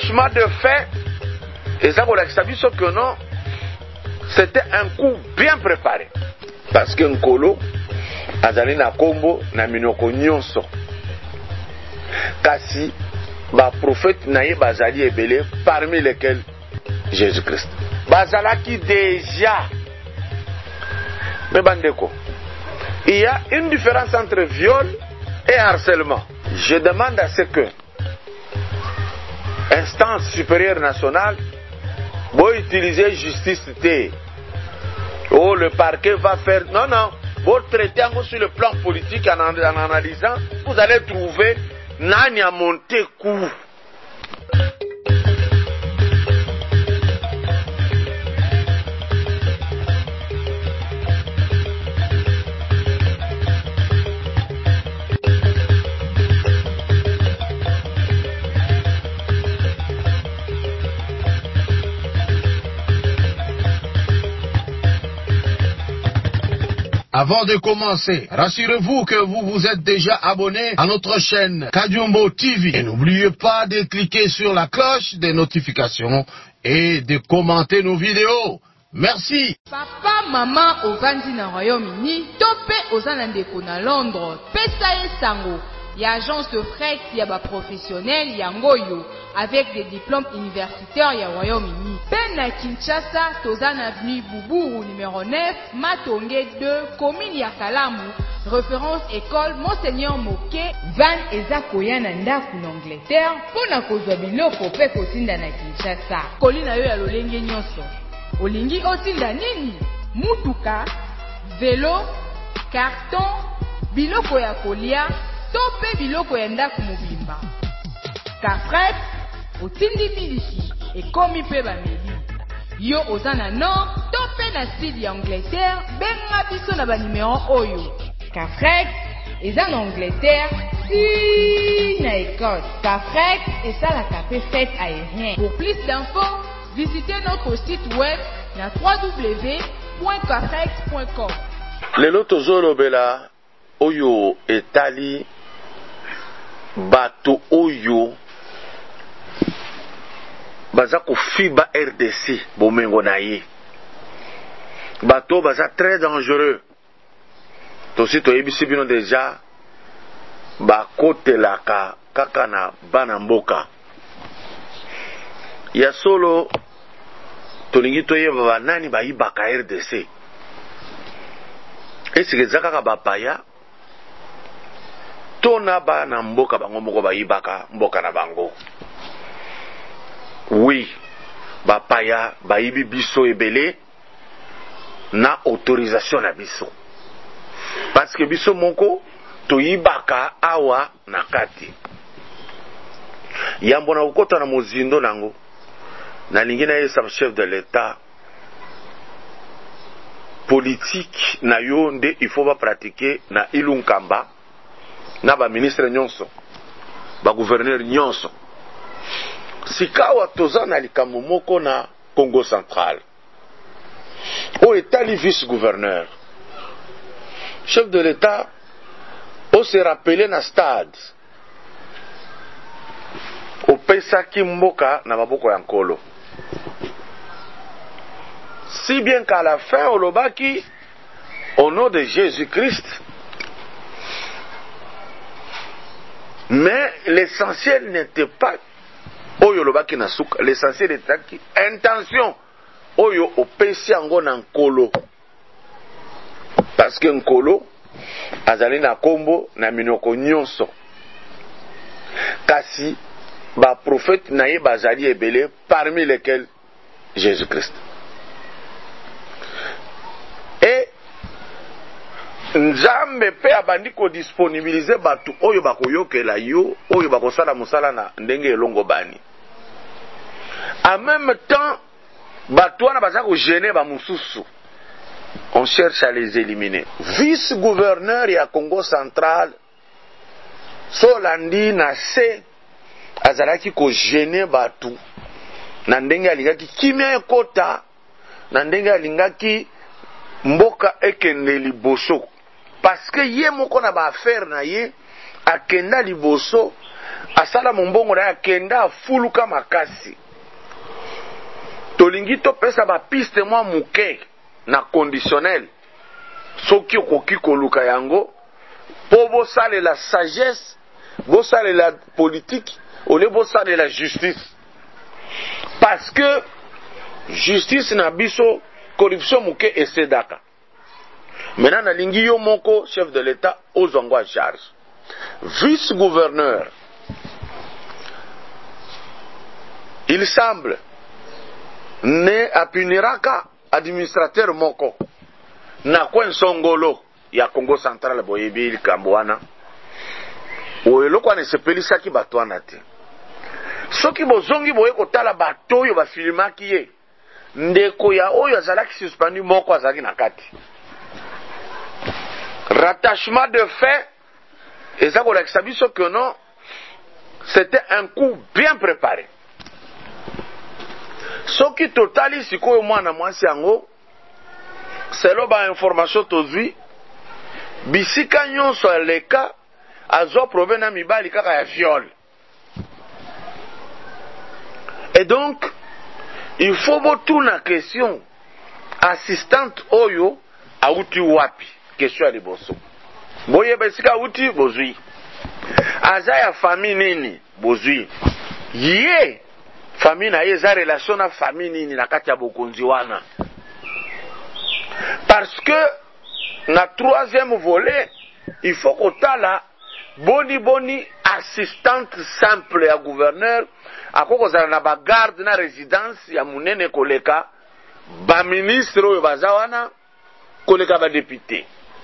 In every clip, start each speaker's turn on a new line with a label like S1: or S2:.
S1: franchement de fait, et ça, que non, c'était un coup bien préparé. Parce que Nkolo, azali na kombo na minoko nyonso. Kasi, ba prophète naye bazali ebele, parmi lesquels Jésus-Christ. Bazalaki déjà. Mais bandeko, il y a une différence entre viol et harcèlement. Je demande à ce que instance supérieure nationale vous utilisez justice T. Oh, le parquet va faire. Non, non. Vous traitez sur le plan politique en analysant, vous allez trouver Nani a monté coup.
S2: Avant de commencer, rassurez-vous que vous vous êtes déjà abonné à notre chaîne Kadiumbo TV. Et n'oubliez pas de cliquer sur la cloche des notifications et de commenter nos vidéos. Merci.
S3: Papa, maman, ovandi na Royaume-Uni, topé ozana ndeko na Londres, pesa sango. Il y a agence de fret, il y a des professionnels, yangoyo, avec des diplômes universitaires, il y a Royaume-Uni. Ben à Kinshasa, Tozan Avenue Boubou, numéro 9, Matongé 2, commune Yakalamu, référence école Monseigneur Moké, Van Ezakoya Nanda en Angleterre, pour na kozwa biloko pe kotinda na Kinshasa. Kolina yo ya lolenge nyonso. Olingi otinda nini? Mutuka, vélo, carton, biloko ya kolia, tope biloko ya ndaku mobimba. Kafret, otindi miliki, ekomi pe bameli. Yo ozana nord, tope na sud ya Angleterre, benga biso na ba numéro oyo. Kafret, eza na Angleterre, si na Écosse. Kafret, esalaka pe fête aérien. Pour plus d'infos, visitez notre site web na www.kafret.com.
S1: Lelo tozolobela oyo etali bato oyo baza kofiba RDC bomengo na ye. Bato baza très dangereux. Tosi toyebisi bino deja bakotelaka kaka na bana mboka. Ya solo tolingi toyeba banani bayibaka RDC. Esike eza kaka bapaya tona bana mboka bango moko bayibaka mboka na bango. Oui, bapaya bayibi biso ebele na autorisation na biso. Parce que biso moko toyibaka awa na kati. Yambo na ukota na mozindo nango. Na lingina yesa chef de l'État politique na yo nde il faut ba pratiquer na ilunkamba na ba ministre nyonso ba gouverneur nyonso. Sikawa tozana likambo moko na Congo central. O etali vice-gouverneur. Chef de l'État o se rappelé na stade. O pesa ki mboka na maboko ya nkolo. Si bien qu'à la fin, au lobaki, au nom de Jésus-Christ, mais l'essentiel n'était pas oyo lobaki na suka, l'essentiel était qui intention oyo opesi yango na nkolo. Parce que nkolo azali na kombo na minoko nyonso. Kasi ba prophète naye bazali ebele, parmi lesquels Jésus-Christ. Et Nzambe pe abandi ko disponibiliser batu oyo bakoyokela yo, oyo bakosala musala na ndenge elongo bani. En même temps, batu wana baza ko gêner ba mususu. On cherche à les éliminer. Vice-gouverneur ya Congo central Solandi na se azalaki ko gêner batu na ndenge alingaki kimia ekota, na ndenge alingaki mboka ekende liboso. Parce que ye moko na ba affaire na ye akenda liboso asala mombongo na kenda fuluka makasi tolingi topesa ba piste mwa muke na conditionnel soki okoki koluka yango po bosalela sagesse bosalela politique ole bosalela justice parce que justice na biso corruption muke esedaka. Maintenant nalingi yo moko chef de l'état ozongo à charge vice-gouverneur. Il semble ne apuniraka administrateur moko na kwen songolo ya Congo Central boyebi likambo wana oyeloko ane sepelisaki bato wana te soki bozongi boye kotala bato oyo bafilmaki ye ndeko ya oyo azalaki suspendu moko azalaki na kati rattachement de fait eza kolakisa biso que non c'était un coup bien préparé. Soki totali sikoyo mwana mwasi yango selo ba information tozwi bisika nyonso aleka azwa problème na mibali kaka ya viol. Et donc il faut botuna question assistante oyo auti wapi question ya liboso boye besika auti bozwi aza ya famille nini bozwi ye famille na ye za relation na famille nini na kati ya bokonzi wana parce que na troisième volet il faut kotala boni assistante simple ya gouverneur akokozala na bagarde na résidence ya munene koleka ba ministre oyo baza wana koleka ba député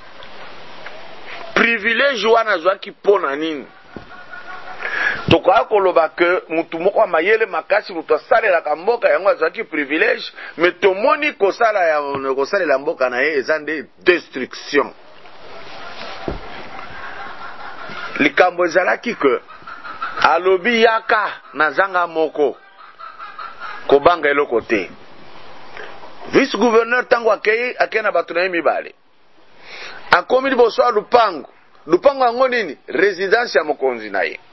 S1: privilège wana zwaki pona nini tokoka koloba ke mutu moko mayele makasi mutu asalelaka mboka yango azwaki privilège mais tomoni kosalela mboka na ye eza nde destruction. Likambo ezalaki ke alobi yaka na zanga moko kobanga eloko te vice gouverneur tango akei na bato na ye mibale akomi liboso ya lupango yango nini résidence ya mokonzi na ye.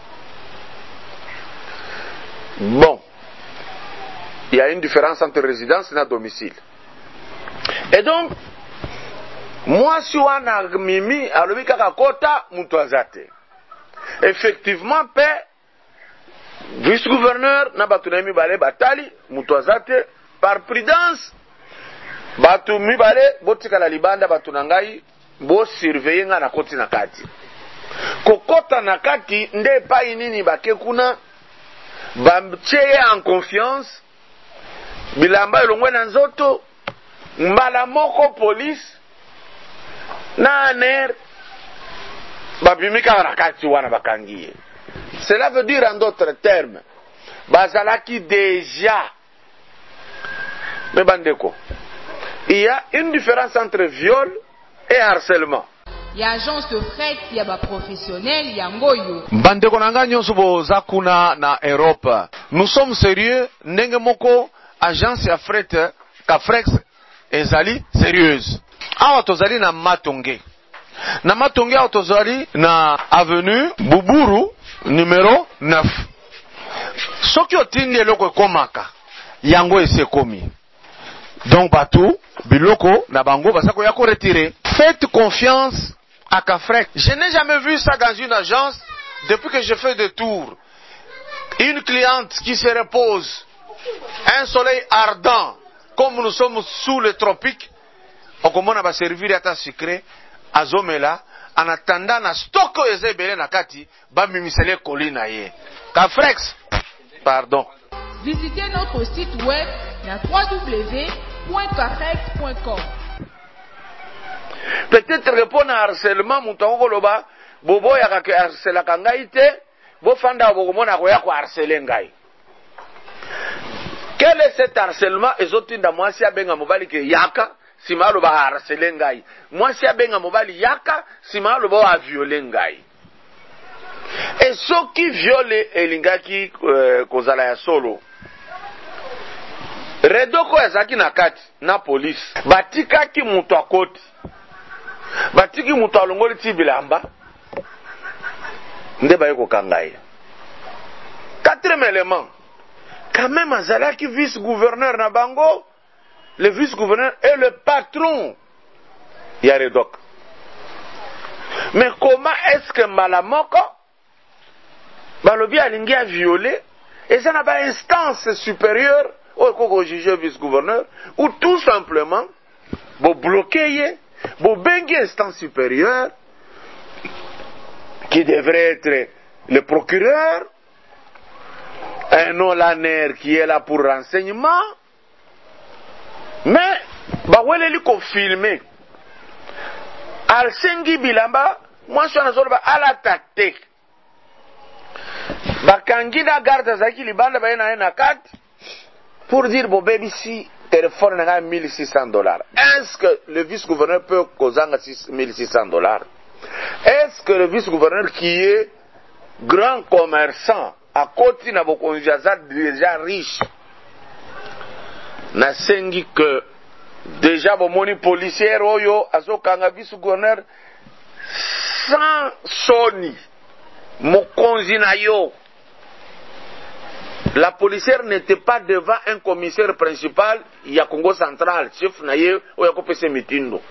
S1: Bon, il y a une différence entre résidence et domicile. Et donc, moi si wana mimi alobi kaka kota mutu azate. Effectivement, vice-gouverneur na batu na mibale batali mutu azate par prudence. Batu mibale botika la libanda batu na ngai bo surveiller nga na koti na kati. Kokota na kati nde pa inini bake kuna bamtie en confiance bilamba elongwe na nzoto mbala moko police na aner babimika na kati wana bakangiye. Cela veut dire en d'autres termes bazalaki déjà mais bandeko il y a une différence entre viol et harcèlement.
S3: Il y a agence de fret, il y a ba professionnel, il y a ngoyo.
S2: Bandeko nanga nyonso boza kuna na Europe. Nous sommes sérieux ndenge moko agence ya fret ka Frex ezali sérieuse. Awa tozali na Matonge. Na Matonge awa tozali na avenue Buburu numéro 9. Soki otindi eloko ekomaka yango esekomi. Donc batou biloko na bango basako ya ko retirer. Faites confiance à Cafrec. Je n'ai jamais vu ça dans une agence depuis que je fais des tours. Une cliente qui se repose, un soleil ardent, comme nous sommes sous les tropiques, on commence à servir à ta sucré, à Zomela, en attendant na stock ezebele na kati, ba mimisele kolina ye. Cafrex, pardon.
S3: Visitez notre site web www.cafrex.com.
S1: Peut-être répondre à harcèlement mutango loba bobo ya ka harcela kangai te bo fanda bokomona ko ya ko harceler ngai. Quel est cet harcèlement ezotinda mwasi abenga mobali ke yaka sima loba harceler ngai. Mwasi abenga mobali yaka sima loba a violer ngai. Et soki viole elingaki kozala ya solo. Redoko ezaki na kati na police batikaki mutu akoti batiki mutu alongoli ti bilamba Ndeba yeko kangaye. Quatrième élément. Quand même azalaki vice-gouverneur na bango, le vice-gouverneur est le patron. Yaredok. Mais comment est-ce que Malamoko balobi alingi a violé et ça n'a pas instance supérieure au juge vice-gouverneur ou tout simplement bo bloquer bo bengi instance supérieure qui devrait être le procureur, un olaner qui est là pour renseignement, mais bawele li ko filmer Alsengi Bilamba, moi je suis en zone à la tactique. Bakangi na garde zaki libanda ba na kat pour dire bon baby si téléphone na $1,600. Est-ce que le vice-gouverneur peut causer $1,600? Est-ce que le vice-gouverneur qui est grand commerçant à côté na bokonjaza déjà riche na sengi que déjà bomoni policier oyo azokanga vice-gouverneur sans soni mokonzi na yo. La policière n'était pas devant un commissaire principal ya Congo central chef na ye oyo kopese mitindo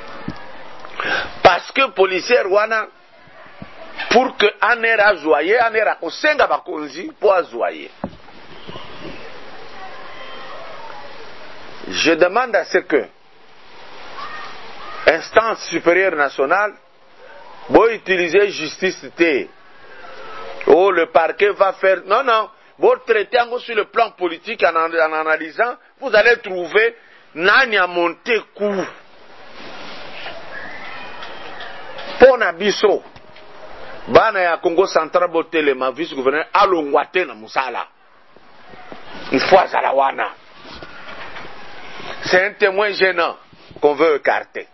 S1: parce que policière wana pour que anera azoyer anera kosenga bakonzi pour azoyer. Je demande à ce que instance supérieure nationale va utiliser justice T. Oh, le parquet va faire... Non. Vous traitez sur le plan politique en analysant, vous allez trouver nani a monté coup. Pour Nabiso, bana ya Congo central botelé ma vice-gouverneur alongwate na musala. Une fois à la wana. C'est un témoin gênant qu'on veut écarter.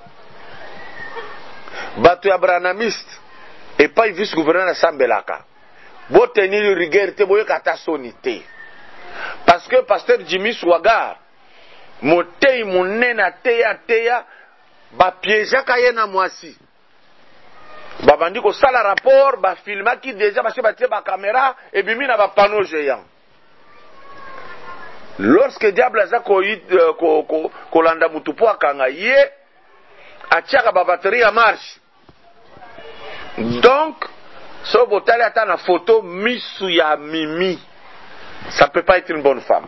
S1: Batu abranamiste et pas le vice-gouverneur à Sambelaka. Vous tenir le rigueur, te voyez kata sonité. Parce que pasteur Jimmy Swagar, motei monena teya, ba piéja kayena mwasi. Ba bandi ko sala rapport, ba filma qui déjà ba se ba caméra et bimi na ba panneau géant. Lorsque diable aza ko landa mutupo akanga ye atiaka ba batterie à marche. Donc so botali ata na photo misu ya mimi, ça peut pas être une bonne femme.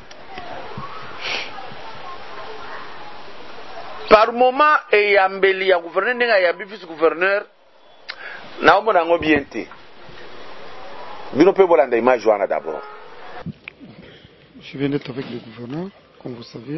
S1: Par moment et yambeli ya gouverneur ndenga ya vice gouverneur na omona ngo bien te. Bino pe bolanda image wana d'abord.
S4: Je viens d'être avec le gouverneur, comme vous savez.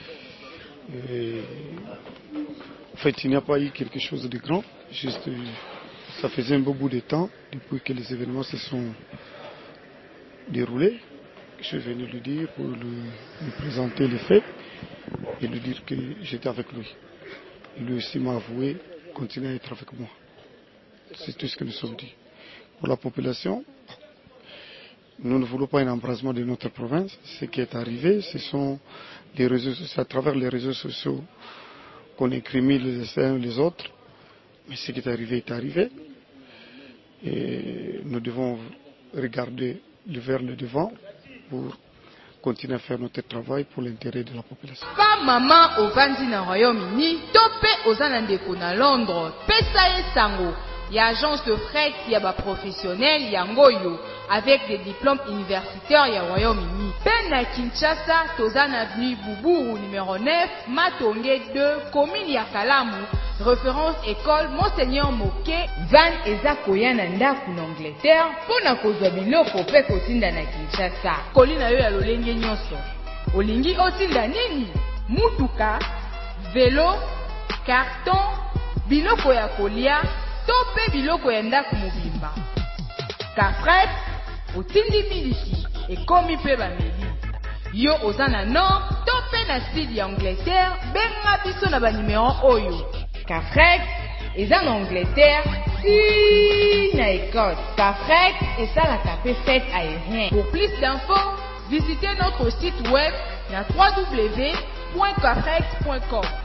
S4: En fait, il n'y a pas eu quelque chose de grand. Juste, ça faisait un beau bout de temps depuis que les événements se sont déroulés. Je suis venu lui dire pour lui présenter les faits et lui dire que j'étais avec lui. Lui aussi m'a avoué continuer à être avec moi. C'est tout ce que nous sommes dit. Pour la population, nous ne voulons pas un embrasement de notre province. Ce qui est arrivé, ce sont les réseaux sociaux, à travers les réseaux sociaux qu'on incrimine les uns les autres. Mais ce qui est arrivé. Et nous devons regarder vers le devant pour continuer à faire notre travail pour l'intérêt de la population.
S3: Pa maman ovandi na Royaume-Uni, topé ozana ndeko na Londres, pesa sango. Il y a agence de fret, il y a des professionnels, yangoyo, avec des diplômes universitaires, il y a Royaume-Uni. Ben à Kinshasa, Tozan Avenue Boubou, numéro 9, Matongé 2, commune Yakalamu, référence école Monseigneur Moké, Van Eza Koyana Ndaku en Angleterre, pour na kozwa biloko pe kotinda na Kinshasa. Kolina yo ya lolenge nyonso. Olingi otinda nini? Mutuka, vélo, carton, biloko ya kolia, tope biloko ya ndaku mobimba. Kafret, otindi miliki, ekomi pe bameli. Yo ozana nord, tope na sud ya Angleterre, benga biso na ba numéro oyo. Kafret, eza na Angleterre, si na Écosse. Kafret, eza la tapé fête aérien. Pour plus d'infos, visitez notre site web na www.kafret.com.